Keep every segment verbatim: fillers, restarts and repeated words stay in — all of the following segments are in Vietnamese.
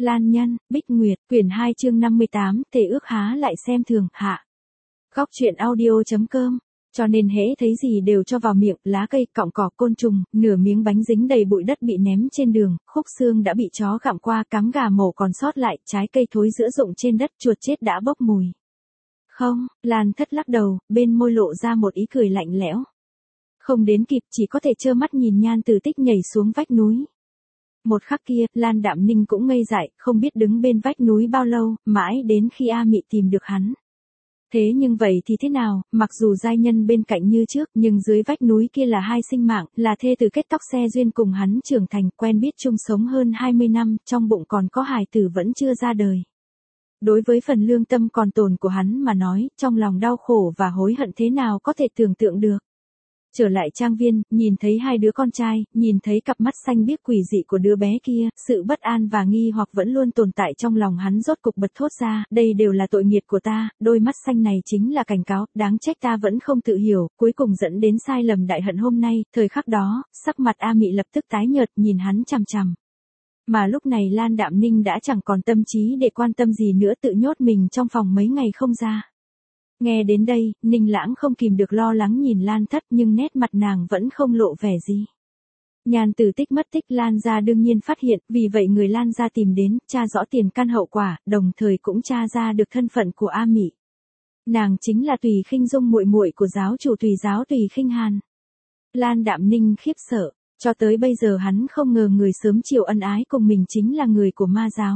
Lan Nhân, Bích Nguyệt, quyển hai chương năm mươi tám, Thề ước há lại xem thường, hạ. Góc truyện audio chấm com. Cho nên hễ thấy gì đều cho vào miệng, lá cây, cọng cỏ, côn trùng, nửa miếng bánh dính đầy bụi đất bị ném trên đường, khúc xương đã bị chó gặm qua, cắm gà mổ còn sót lại, trái cây thối rữa rụng trên đất, chuột chết đã bốc mùi. Không, Lan Thất lắc đầu, bên môi lộ ra một ý cười lạnh lẽo. Không đến kịp, chỉ có thể trơ mắt nhìn Nhan Tử Tích nhảy xuống vách núi. Một khắc kia, Lan Đạm Ninh cũng ngây dại, không biết đứng bên vách núi bao lâu, mãi đến khi A Mị tìm được hắn. Thế nhưng vậy thì thế nào, mặc dù giai nhân bên cạnh như trước, nhưng dưới vách núi kia là hai sinh mạng, là thê từ kết tóc xe duyên cùng hắn trưởng thành, quen biết chung sống hơn hai mươi năm, trong bụng còn có hài tử vẫn chưa ra đời. Đối với phần lương tâm còn tồn của hắn mà nói, trong lòng đau khổ và hối hận thế nào có thể tưởng tượng được. Trở lại trang viên, nhìn thấy hai đứa con trai, nhìn thấy cặp mắt xanh biếc quỷ dị của đứa bé kia, sự bất an và nghi hoặc vẫn luôn tồn tại trong lòng hắn rốt cục bật thốt ra, đây đều là tội nghiệt của ta, đôi mắt xanh này chính là cảnh cáo, đáng trách ta vẫn không tự hiểu, cuối cùng dẫn đến sai lầm đại hận hôm nay, thời khắc đó, sắc mặt A Mị lập tức tái nhợt nhìn hắn chằm chằm. Mà lúc này Lan Đạm Ninh đã chẳng còn tâm trí để quan tâm gì nữa, tự nhốt mình trong phòng mấy ngày không ra. Nghe đến đây, Ninh Lãng không kìm được lo lắng nhìn Lan Thất nhưng nét mặt nàng vẫn không lộ vẻ gì. Nhan Tử Tích mất tích Lan gia đương nhiên phát hiện, vì vậy người Lan gia tìm đến, tra rõ tiền căn hậu quả, đồng thời cũng tra ra được thân phận của A Mị. Nàng chính là Tùy Khinh Dung, muội muội của giáo chủ Tùy giáo Tùy Khinh Hàn. Lan Đạm Ninh khiếp sợ, cho tới bây giờ hắn không ngờ người sớm chiều ân ái cùng mình chính là người của ma giáo.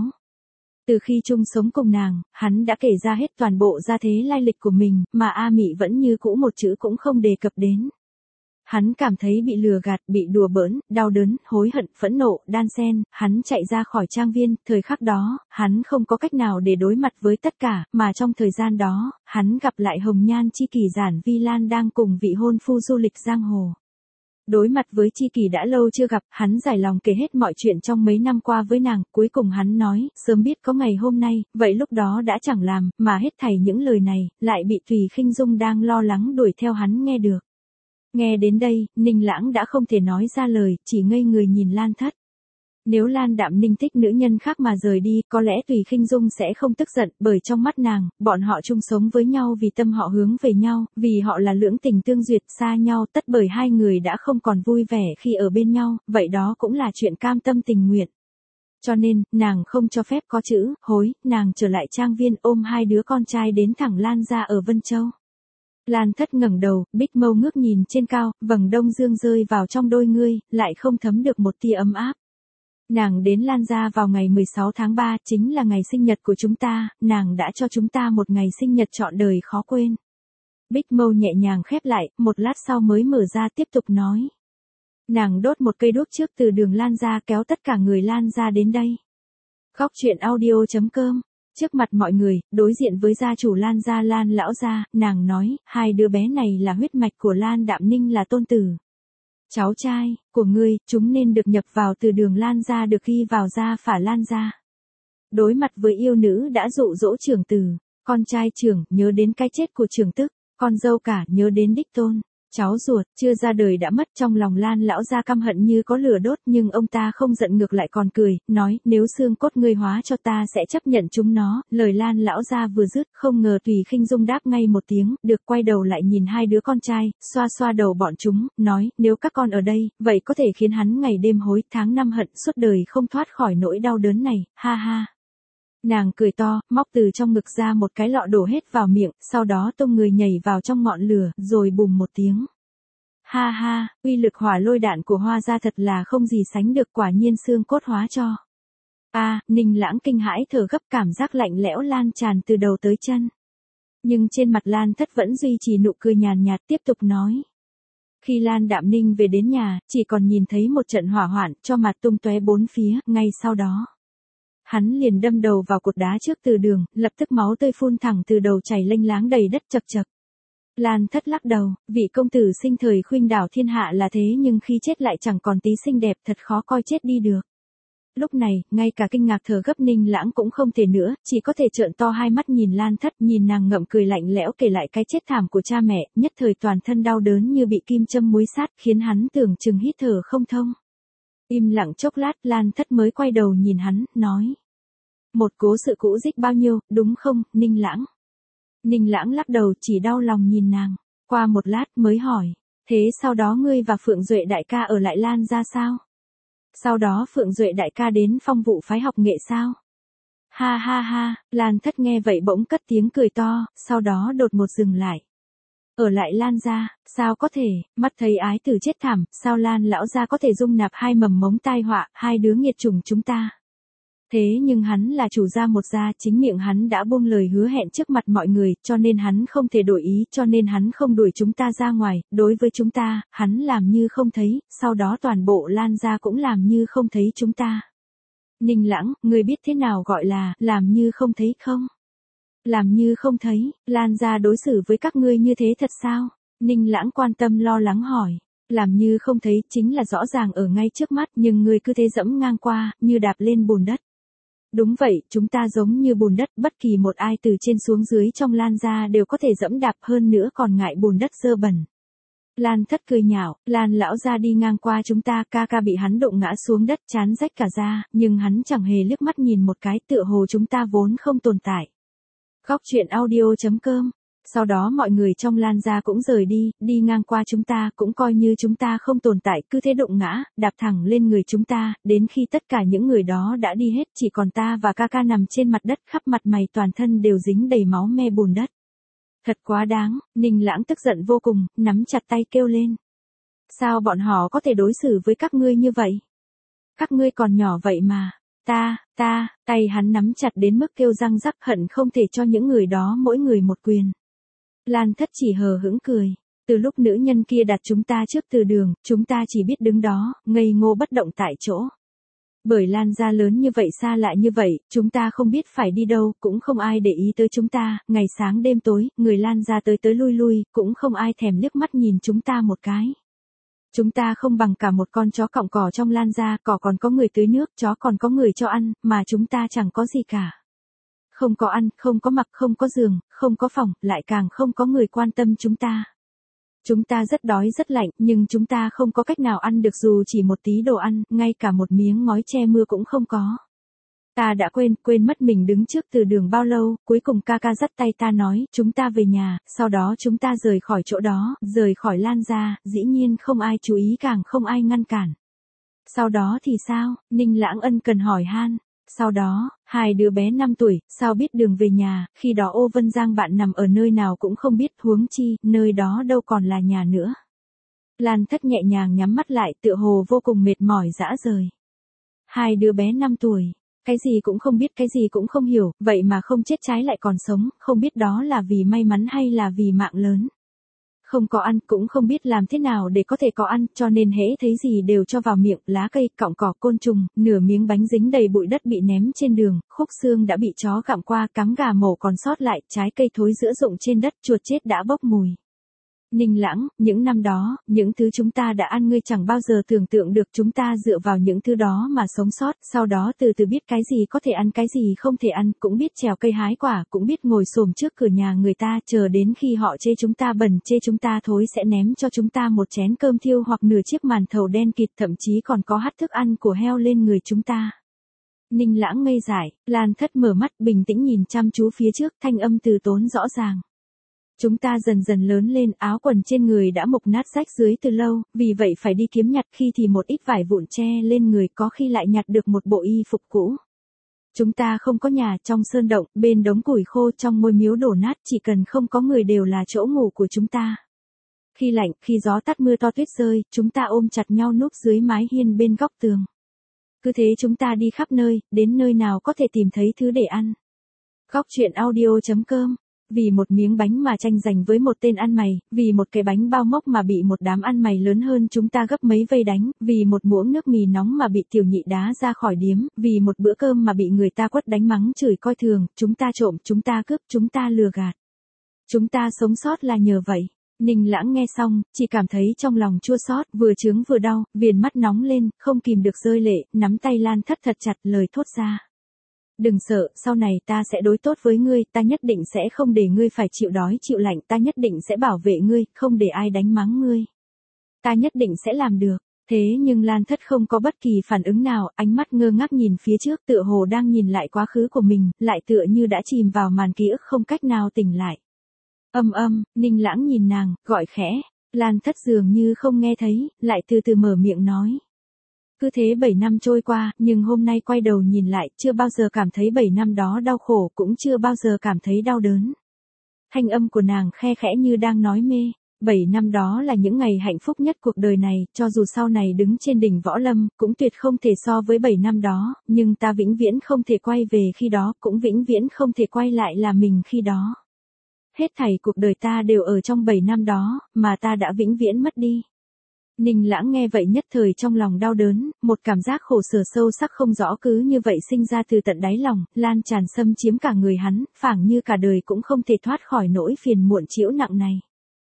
Từ khi chung sống cùng nàng, hắn đã kể ra hết toàn bộ gia thế lai lịch của mình, mà A Mị vẫn như cũ một chữ cũng không đề cập đến. Hắn cảm thấy bị lừa gạt, bị đùa bỡn, đau đớn, hối hận, phẫn nộ, đan xen, hắn chạy ra khỏi trang viên, thời khắc đó, hắn không có cách nào để đối mặt với tất cả, mà trong thời gian đó, hắn gặp lại Hồng Nhan chi kỷ Giản Vi Lan đang cùng vị hôn phu du lịch giang hồ. Đối mặt với chi kỷ đã lâu chưa gặp, hắn giải lòng kể hết mọi chuyện trong mấy năm qua với nàng, cuối cùng hắn nói, sớm biết có ngày hôm nay, vậy lúc đó đã chẳng làm, mà hết thảy những lời này, lại bị Tùy Khinh Dung đang lo lắng đuổi theo hắn nghe được. Nghe đến đây, Ninh Lãng đã không thể nói ra lời, chỉ ngây người nhìn Lan Thất. Nếu Lan Đạm Ninh thích nữ nhân khác mà rời đi, có lẽ Tùy Khinh Dung sẽ không tức giận, bởi trong mắt nàng, bọn họ chung sống với nhau vì tâm họ hướng về nhau, vì họ là lưỡng tình tương duyệt, xa nhau, tất bởi hai người đã không còn vui vẻ khi ở bên nhau, vậy đó cũng là chuyện cam tâm tình nguyện. Cho nên, nàng không cho phép có chữ hối, nàng trở lại trang viên ôm hai đứa con trai đến thẳng Lan gia ở Vân Châu. Lan Thất ngẩng đầu, bích mâu ngước nhìn trên cao, vầng đông dương rơi vào trong đôi ngươi, lại không thấm được một tia ấm áp. Nàng đến Lan gia vào ngày mười sáu tháng ba, chính là ngày sinh nhật của chúng ta, nàng đã cho chúng ta một ngày sinh nhật trọn đời khó quên. Bích mâu nhẹ nhàng khép lại, một lát sau mới mở ra tiếp tục nói. Nàng đốt một cây đuốc trước từ đường Lan gia kéo tất cả người Lan gia đến đây. Góc truyện audio chấm com. Trước mặt mọi người, đối diện với gia chủ Lan gia Lan lão gia, nàng nói, hai đứa bé này là huyết mạch của Lan Đạm Ninh, là tôn tử. Cháu trai của ngươi, chúng nên được nhập vào từ đường Lan gia, được ghi vào gia phả Lan gia. Đối mặt với yêu nữ đã dụ dỗ trưởng tử, con trai trưởng nhớ đến cái chết của trưởng tức, con dâu cả nhớ đến đích tôn, cháu ruột chưa ra đời đã mất. Trong lòng Lan lão gia căm hận như có lửa đốt, nhưng ông ta không giận, ngược lại còn cười, nói, nếu xương cốt ngươi hóa cho ta sẽ chấp nhận chúng nó. Lời Lan lão gia vừa dứt, không ngờ Tùy Khinh Dung đáp ngay một tiếng, được, quay đầu lại nhìn hai đứa con trai, xoa xoa đầu bọn chúng, nói, nếu các con ở đây, vậy có thể khiến hắn ngày đêm hối tháng năm hận, suốt đời không thoát khỏi nỗi đau đớn này, ha ha. Nàng cười to, móc từ trong ngực ra một cái lọ đổ hết vào miệng, sau đó tung người nhảy vào trong ngọn lửa, rồi bùm một tiếng. Ha ha, uy lực hỏa lôi đạn của Hoa gia thật là không gì sánh được, quả nhiên xương cốt hóa cho. A, à, Ninh Lãng kinh hãi thở gấp, cảm giác lạnh lẽo lan tràn từ đầu tới chân. Nhưng trên mặt Lan Thất vẫn duy trì nụ cười nhàn nhạt, tiếp tục nói. Khi Lan Đạm Ninh về đến nhà, chỉ còn nhìn thấy một trận hỏa hoạn, cho mặt tung tóe bốn phía, ngay sau đó. Hắn liền đâm đầu vào cột đá trước từ đường, lập tức máu tươi phun thẳng từ đầu chảy lênh láng đầy đất chật chật. Lan Thất lắc đầu, vị công tử sinh thời khuynh đảo thiên hạ là thế, nhưng khi chết lại chẳng còn tí xinh đẹp, thật khó coi chết đi được. Lúc này, ngay cả kinh ngạc thở gấp Ninh Lãng cũng không thể nữa, chỉ có thể trợn to hai mắt nhìn Lan Thất, nhìn nàng ngậm cười lạnh lẽo kể lại cái chết thảm của cha mẹ, nhất thời toàn thân đau đớn như bị kim châm muối sát, khiến hắn tưởng chừng hít thở không thông. Im lặng chốc lát, Lan Thất mới quay đầu nhìn hắn, nói. một cố sự cũ dích bao nhiêu, đúng không, Ninh Lãng? Ninh Lãng lắc đầu chỉ đau lòng nhìn nàng, qua một lát mới hỏi, thế sau đó ngươi và Phượng Duệ đại ca ở lại Lan ra sao? Sau đó Phượng Duệ đại ca đến Phong Vụ phái học nghệ sao? Ha ha ha, Lan Thất nghe vậy bỗng cất tiếng cười to, sau đó đột ngột dừng lại. Ở lại Lan gia, sao có thể, mắt thấy ái tử chết thảm, sao Lan lão gia có thể dung nạp hai mầm mống tai họa, hai đứa nghiệt chủng chúng ta. Thế nhưng hắn là chủ gia một gia, chính miệng hắn đã buông lời hứa hẹn trước mặt mọi người, cho nên hắn không thể đổi ý, cho nên hắn không đuổi chúng ta ra ngoài, đối với chúng ta, hắn làm như không thấy, sau đó toàn bộ Lan gia cũng làm như không thấy chúng ta. Ninh Lãng, người biết thế nào gọi là, làm như không thấy không? Làm như không thấy, Lan gia đối xử với các ngươi như thế thật sao? Ninh Lãng quan tâm lo lắng hỏi. Làm như không thấy chính là rõ ràng ở ngay trước mắt nhưng ngươi cứ thế dẫm ngang qua, như đạp lên bùn đất. Đúng vậy, chúng ta giống như bùn đất, bất kỳ một ai từ trên xuống dưới trong Lan gia đều có thể dẫm đạp, hơn nữa còn ngại bùn đất dơ bẩn. Lan Thất cười nhạo, Lan lão gia đi ngang qua chúng ta, ca ca bị hắn đụng ngã xuống đất, chán rách cả da, nhưng hắn chẳng hề liếc mắt nhìn một cái, tựa hồ chúng ta vốn không tồn tại. Góc truyện audio chấm com. Sau đó mọi người trong Lan gia cũng rời đi, đi ngang qua chúng ta, cũng coi như chúng ta không tồn tại, cứ thế đụng ngã, đạp thẳng lên người chúng ta, đến khi tất cả những người đó đã đi hết, chỉ còn ta và ca ca nằm trên mặt đất, khắp mặt mày toàn thân đều dính đầy máu me bùn đất. Thật quá đáng, Ninh Lãng tức giận vô cùng, nắm chặt tay kêu lên. Sao bọn họ có thể đối xử với các ngươi như vậy? Các ngươi còn nhỏ vậy mà. Ta, ta, tay hắn nắm chặt đến mức kêu răng rắc, hận không thể cho những người đó mỗi người một quyền. Lan Thất chỉ hờ hững cười. Từ lúc nữ nhân kia đặt chúng ta trước từ đường, chúng ta chỉ biết đứng đó, ngây ngô bất động tại chỗ. Bởi Lan gia lớn như vậy xa lạ như vậy, chúng ta không biết phải đi đâu, cũng không ai để ý tới chúng ta, ngày sáng đêm tối, người Lan gia tới tới lui lui, cũng không ai thèm liếc mắt nhìn chúng ta một cái. Chúng ta không bằng cả một con chó cọng cỏ trong Lan gia, cỏ còn có người tưới nước, chó còn có người cho ăn, mà chúng ta chẳng có gì cả. Không có ăn, không có mặc, không có giường, không có phòng, lại càng không có người quan tâm chúng ta. Chúng ta rất đói rất lạnh, nhưng chúng ta không có cách nào ăn được dù chỉ một tí đồ ăn, ngay cả một miếng ngói che mưa cũng không có. Ta đã quên, quên mất mình đứng trước từ đường bao lâu, cuối cùng ca ca dắt tay ta nói, chúng ta về nhà, sau đó chúng ta rời khỏi chỗ đó, rời khỏi Lan gia, dĩ nhiên không ai chú ý càng không ai ngăn cản. Sau đó thì sao? Ninh Lãng ân cần hỏi han. Sau đó, hai đứa bé năm tuổi, sao biết đường về nhà, khi đó Ô Vân Giang bạn nằm ở nơi nào cũng không biết, huống chi, nơi đó đâu còn là nhà nữa. Lan Thất nhẹ nhàng nhắm mắt lại, tựa hồ vô cùng mệt mỏi dã rời. Hai đứa bé năm tuổi, cái gì cũng không biết, cái gì cũng không hiểu, vậy mà không chết trái lại còn sống, không biết đó là vì may mắn hay là vì mạng lớn. Không có ăn, cũng không biết làm thế nào để có thể có ăn, cho nên hễ thấy gì đều cho vào miệng, lá cây, cọng cỏ, côn trùng, nửa miếng bánh dính đầy bụi đất bị ném trên đường, khúc xương đã bị chó gặm qua, cắm gà mổ còn sót lại, trái cây thối rữa rụng trên đất, chuột chết đã bốc mùi. Ninh Lãng, những năm đó, những thứ chúng ta đã ăn ngươi chẳng bao giờ tưởng tượng được, chúng ta dựa vào những thứ đó mà sống sót, sau đó từ từ biết cái gì có thể ăn cái gì không thể ăn, cũng biết trèo cây hái quả, cũng biết ngồi xổm trước cửa nhà người ta, chờ đến khi họ chê chúng ta bẩn, chê chúng ta thối sẽ ném cho chúng ta một chén cơm thiêu hoặc nửa chiếc màn thầu đen kịt, thậm chí còn có hắt thức ăn của heo lên người chúng ta. Ninh Lãng ngây dại, Lan Thất mở mắt bình tĩnh nhìn chăm chú phía trước, thanh âm từ tốn rõ ràng. Chúng ta dần dần lớn lên, áo quần trên người đã mục nát rách dưới từ lâu, vì vậy phải đi kiếm nhặt, khi thì một ít vải vụn che lên người, có khi lại nhặt được một bộ y phục cũ. Chúng ta không có nhà, trong sơn động, bên đống củi khô, trong ngôi miếu đổ nát, chỉ cần không có người đều là chỗ ngủ của chúng ta. Khi lạnh, khi gió tắt mưa to tuyết rơi, chúng ta ôm chặt nhau núp dưới mái hiên bên góc tường. Cứ thế chúng ta đi khắp nơi, đến nơi nào có thể tìm thấy thứ để ăn. Góc truyện audio chấm com. Vì một miếng bánh mà tranh giành với một tên ăn mày, vì một cái bánh bao mốc mà bị một đám ăn mày lớn hơn chúng ta gấp mấy vây đánh, vì một muỗng nước mì nóng mà bị tiểu nhị đá ra khỏi điếm, vì một bữa cơm mà bị người ta quất đánh mắng chửi coi thường, chúng ta trộm, chúng ta cướp, chúng ta lừa gạt. Chúng ta sống sót là nhờ vậy. Ninh Lãng nghe xong, chỉ cảm thấy trong lòng chua xót, vừa chướng vừa đau, viền mắt nóng lên, không kìm được rơi lệ, nắm tay Lan Thất thật chặt, lời thốt ra. Đừng sợ, sau này ta sẽ đối tốt với ngươi, ta nhất định sẽ không để ngươi phải chịu đói chịu lạnh, ta nhất định sẽ bảo vệ ngươi, không để ai đánh mắng ngươi. Ta nhất định sẽ làm được. Thế nhưng Lan Thất không có bất kỳ phản ứng nào, ánh mắt ngơ ngác nhìn phía trước tựa hồ đang nhìn lại quá khứ của mình, lại tựa như đã chìm vào màn ký ức không cách nào tỉnh lại. Âm âm, Ninh Lãng nhìn nàng, gọi khẽ, Lan Thất dường như không nghe thấy, lại từ từ mở miệng nói. Cứ thế bảy năm trôi qua, nhưng hôm nay quay đầu nhìn lại, chưa bao giờ cảm thấy bảy năm đó đau khổ, cũng chưa bao giờ cảm thấy đau đớn. Thanh âm của nàng khe khẽ như đang nói mê. Bảy năm đó là những ngày hạnh phúc nhất cuộc đời này, cho dù sau này đứng trên đỉnh võ lâm, cũng tuyệt không thể so với bảy năm đó, nhưng ta vĩnh viễn không thể quay về khi đó, cũng vĩnh viễn không thể quay lại là mình khi đó. Hết thảy cuộc đời ta đều ở trong bảy năm đó, mà ta đã vĩnh viễn mất đi. Ninh Lãng nghe vậy nhất thời trong lòng đau đớn, một cảm giác khổ sở sâu sắc không rõ cứ như vậy sinh ra từ tận đáy lòng, lan tràn xâm chiếm cả người hắn, phảng như cả đời cũng không thể thoát khỏi nỗi phiền muộn trĩu nặng này.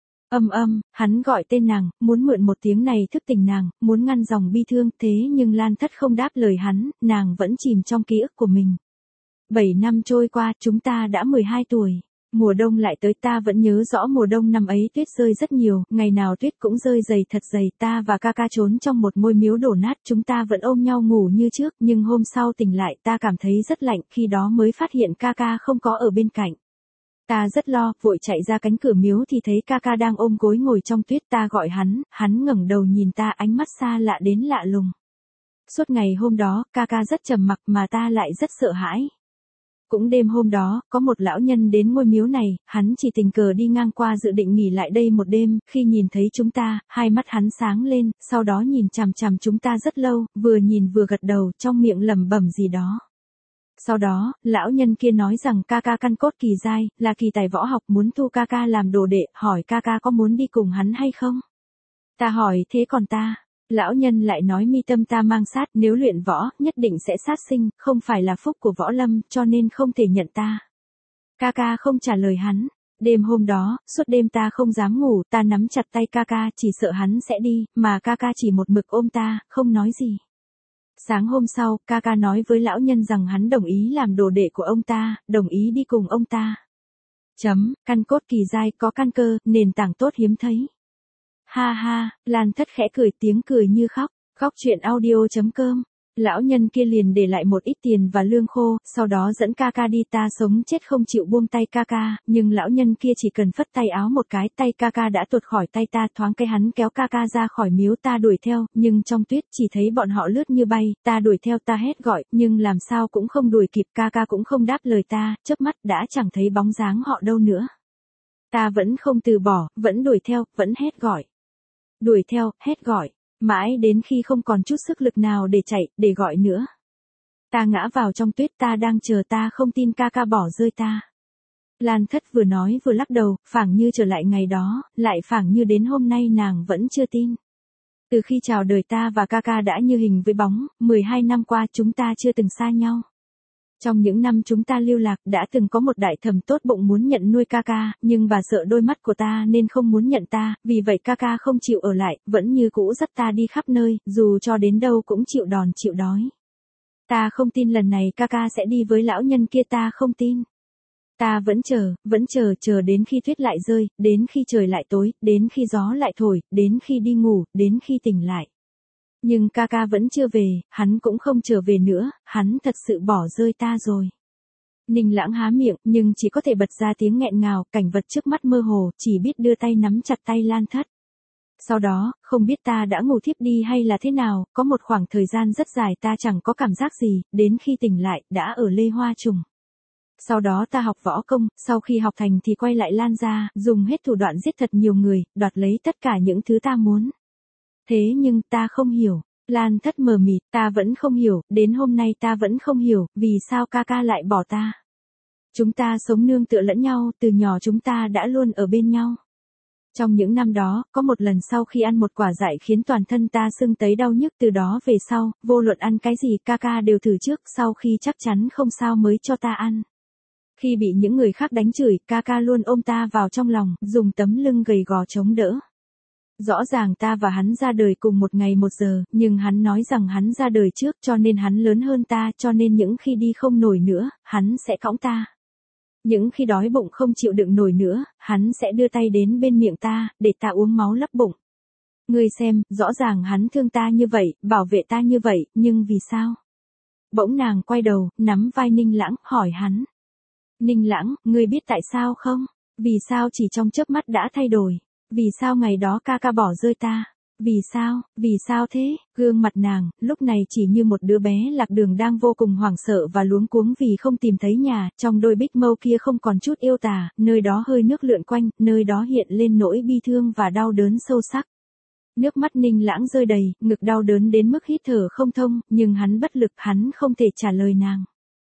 Âm âm, hắn gọi tên nàng, muốn mượn một tiếng này thức tỉnh nàng, muốn ngăn dòng bi thương, thế nhưng Lan Thất không đáp lời hắn, nàng vẫn chìm trong ký ức của mình. Bảy năm trôi qua, chúng ta đã mười hai tuổi. Mùa đông lại tới, ta vẫn nhớ rõ mùa đông năm ấy tuyết rơi rất nhiều, ngày nào tuyết cũng rơi dày thật dày, ta và ca ca trốn trong một ngôi miếu đổ nát, chúng ta vẫn ôm nhau ngủ như trước, nhưng hôm sau tỉnh lại ta cảm thấy rất lạnh, khi đó mới phát hiện ca ca không có ở bên cạnh. Ta rất lo, vội chạy ra cánh cửa miếu thì thấy ca ca đang ôm gối ngồi trong tuyết, ta gọi hắn, hắn ngẩng đầu nhìn ta, ánh mắt xa lạ đến lạ lùng. Suốt ngày hôm đó, ca ca rất trầm mặc mà ta lại rất sợ hãi. Cũng đêm hôm đó, có một lão nhân đến ngôi miếu này, hắn chỉ tình cờ đi ngang qua dự định nghỉ lại đây một đêm, khi nhìn thấy chúng ta, hai mắt hắn sáng lên, sau đó nhìn chằm chằm chúng ta rất lâu, vừa nhìn vừa gật đầu, trong miệng lẩm bẩm gì đó. Sau đó, lão nhân kia nói rằng ca ca căn cốt kỳ giai, là kỳ tài võ học, muốn thu ca ca làm đồ đệ, hỏi ca ca có muốn đi cùng hắn hay không? Ta hỏi thế còn ta? Lão nhân lại nói mi tâm ta mang sát, nếu luyện võ, nhất định sẽ sát sinh, không phải là phúc của võ lâm, cho nên không thể nhận ta. Ca ca không trả lời hắn. Đêm hôm đó, suốt đêm ta không dám ngủ, ta nắm chặt tay ca ca, chỉ sợ hắn sẽ đi, mà ca ca chỉ một mực ôm ta, không nói gì. Sáng hôm sau, ca ca nói với lão nhân rằng hắn đồng ý làm đồ đệ của ông ta, đồng ý đi cùng ông ta. Chấm, căn cốt kỳ giai, có căn cơ, nền tảng tốt hiếm thấy. Ha ha, Lan Thất khẽ cười, tiếng cười như khóc. Khóc chuyện audio chấm com. Lão nhân kia liền để lại một ít tiền và lương khô, sau đó dẫn ca ca đi, ta sống chết không chịu buông tay ca ca, nhưng lão nhân kia chỉ cần phất tay áo một cái, tay ca ca đã tuột khỏi tay ta, thoáng cái hắn kéo ca ca ra khỏi miếu, ta đuổi theo, nhưng trong tuyết chỉ thấy bọn họ lướt như bay, ta đuổi theo, ta hét gọi, nhưng làm sao cũng không đuổi kịp, ca ca cũng không đáp lời ta, chớp mắt đã chẳng thấy bóng dáng họ đâu nữa. Ta vẫn không từ bỏ, vẫn đuổi theo, vẫn hét gọi. Đuổi theo, hét gọi. Mãi đến khi không còn chút sức lực nào để chạy, để gọi nữa. Ta ngã vào trong tuyết, ta đang chờ, ta không tin ca ca bỏ rơi ta. Lan Thất vừa nói vừa lắc đầu, phảng như trở lại ngày đó, lại phảng như đến hôm nay nàng vẫn chưa tin. Từ khi chào đời ta và ca ca đã như hình với bóng, mười hai năm qua chúng ta chưa từng xa nhau. Trong những năm chúng ta lưu lạc đã từng có một đại thẩm tốt bụng muốn nhận nuôi ca ca, nhưng bà sợ đôi mắt của ta nên không muốn nhận ta, vì vậy ca ca không chịu ở lại, vẫn như cũ dắt ta đi khắp nơi, dù cho đến đâu cũng chịu đòn chịu đói. Ta không tin lần này ca ca sẽ đi với lão nhân kia, ta không tin. Ta vẫn chờ, vẫn chờ, chờ đến khi tuyết lại rơi, đến khi trời lại tối, đến khi gió lại thổi, đến khi đi ngủ, đến khi tỉnh lại. Nhưng ca ca vẫn chưa về, hắn cũng không trở về nữa, hắn thật sự bỏ rơi ta rồi. Ninh Lãng há miệng, nhưng chỉ có thể bật ra tiếng nghẹn ngào, cảnh vật trước mắt mơ hồ, chỉ biết đưa tay nắm chặt tay Lan Thất. Sau đó, không biết ta đã ngủ thiếp đi hay là thế nào, có một khoảng thời gian rất dài ta chẳng có cảm giác gì, đến khi tỉnh lại, đã ở Lê Hoa Trùng. Sau đó ta học võ công, sau khi học thành thì quay lại Lan gia, dùng hết thủ đoạn giết thật nhiều người, đoạt lấy tất cả những thứ ta muốn. Thế nhưng ta không hiểu. Lan Thất mờ mịt, ta vẫn không hiểu, đến hôm nay ta vẫn không hiểu, vì sao ca ca lại bỏ ta. Chúng ta sống nương tựa lẫn nhau, từ nhỏ chúng ta đã luôn ở bên nhau. Trong những năm đó, có một lần sau khi ăn một quả dại khiến toàn thân ta sưng tấy đau nhức, từ đó về sau, vô luận ăn cái gì ca ca đều thử trước, sau khi chắc chắn không sao mới cho ta ăn. Khi bị những người khác đánh chửi, ca ca luôn ôm ta vào trong lòng, dùng tấm lưng gầy gò chống đỡ. Rõ ràng ta và hắn ra đời cùng một ngày một giờ, nhưng hắn nói rằng hắn ra đời trước cho nên hắn lớn hơn ta, cho nên những khi đi không nổi nữa, hắn sẽ cõng ta. Những khi đói bụng không chịu đựng nổi nữa, hắn sẽ đưa tay đến bên miệng ta, để ta uống máu lấp bụng. Ngươi xem, rõ ràng hắn thương ta như vậy, bảo vệ ta như vậy, nhưng vì sao? Bỗng nàng quay đầu, nắm vai Ninh Lãng, hỏi hắn. Ninh Lãng, ngươi biết tại sao không? Vì sao chỉ trong chớp mắt đã thay đổi? Vì sao ngày đó ca ca bỏ rơi ta? Vì sao, vì sao thế? Gương mặt nàng, lúc này chỉ như một đứa bé lạc đường đang vô cùng hoảng sợ và luống cuống vì không tìm thấy nhà, trong đôi bích mâu kia không còn chút yêu tà, nơi đó hơi nước lượn quanh, nơi đó hiện lên nỗi bi thương và đau đớn sâu sắc. Nước mắt Ninh Lãng rơi đầy, ngực đau đớn đến mức hít thở không thông, nhưng hắn bất lực, hắn không thể trả lời nàng.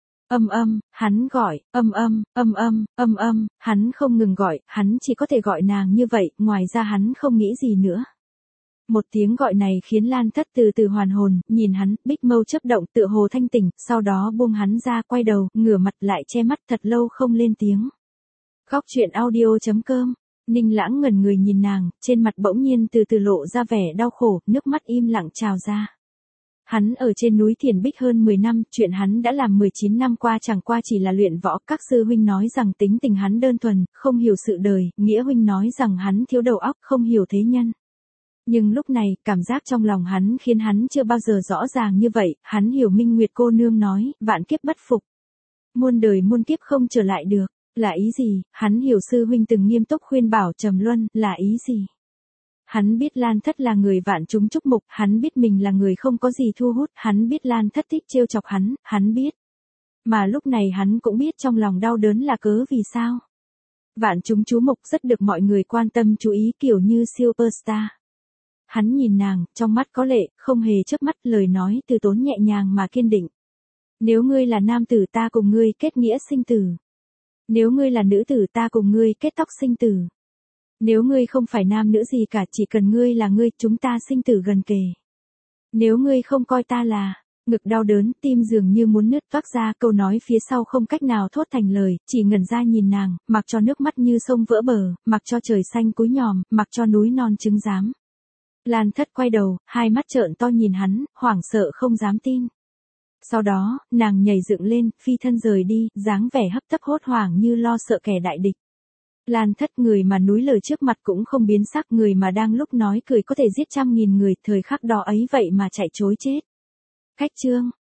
Âm âm, hắn gọi, âm âm, âm âm, âm âm, hắn không ngừng gọi, hắn chỉ có thể gọi nàng như vậy, ngoài ra hắn không nghĩ gì nữa. Một tiếng gọi này khiến Lan Thất từ từ hoàn hồn, nhìn hắn, bích mâu chớp động tựa hồ thanh tỉnh, sau đó buông hắn ra, quay đầu, ngửa mặt lại che mắt thật lâu không lên tiếng. Góc truyện audio chấm com. Ninh Lãng ngẩn người nhìn nàng, trên mặt bỗng nhiên từ từ lộ ra vẻ đau khổ, nước mắt im lặng trào ra. Hắn ở trên núi Thiền Bích hơn mười năm, chuyện hắn đã làm mười chín năm qua chẳng qua chỉ là luyện võ, các sư huynh nói rằng tính tình hắn đơn thuần, không hiểu sự đời, Nghĩa huynh nói rằng hắn thiếu đầu óc, không hiểu thế nhân. Nhưng lúc này, cảm giác trong lòng hắn khiến hắn chưa bao giờ rõ ràng như vậy, hắn hiểu Minh Nguyệt cô nương nói, vạn kiếp bất phục. Muôn đời muôn kiếp không trở lại được, là ý gì, hắn hiểu sư huynh từng nghiêm túc khuyên bảo Trầm Luân, là ý gì. Hắn biết Lan Thất là người vạn chúng chúc mục, hắn biết mình là người không có gì thu hút, hắn biết Lan Thất thích trêu chọc hắn, hắn biết. Mà lúc này hắn cũng biết trong lòng đau đớn là cớ vì sao. Vạn chúng chú mục rất được mọi người quan tâm chú ý kiểu như superstar. Hắn nhìn nàng, trong mắt có lệ, không hề chớp mắt, lời nói từ tốn nhẹ nhàng mà kiên định. Nếu ngươi là nam tử ta cùng ngươi kết nghĩa sinh tử. Nếu ngươi là nữ tử ta cùng ngươi kết tóc sinh tử. Nếu ngươi không phải nam nữ gì cả, chỉ cần ngươi là ngươi, chúng ta sinh tử gần kề. Nếu ngươi không coi ta là, ngực đau đớn, tim dường như muốn nứt toác ra, câu nói phía sau không cách nào thốt thành lời, chỉ ngẩn ra nhìn nàng, mặc cho nước mắt như sông vỡ bờ, mặc cho trời xanh cúi nhòm, mặc cho núi non trứng giám. Lan Thất quay đầu, hai mắt trợn to nhìn hắn, hoảng sợ không dám tin. Sau đó, nàng nhảy dựng lên, phi thân rời đi, dáng vẻ hấp tấp hốt hoảng như lo sợ kẻ đại địch. Lan Thất, người mà núi lở trước mặt cũng không biến sắc, người mà đang lúc nói cười có thể giết trăm nghìn người, thời khắc đó ấy vậy mà chạy trối chết. Khách chương.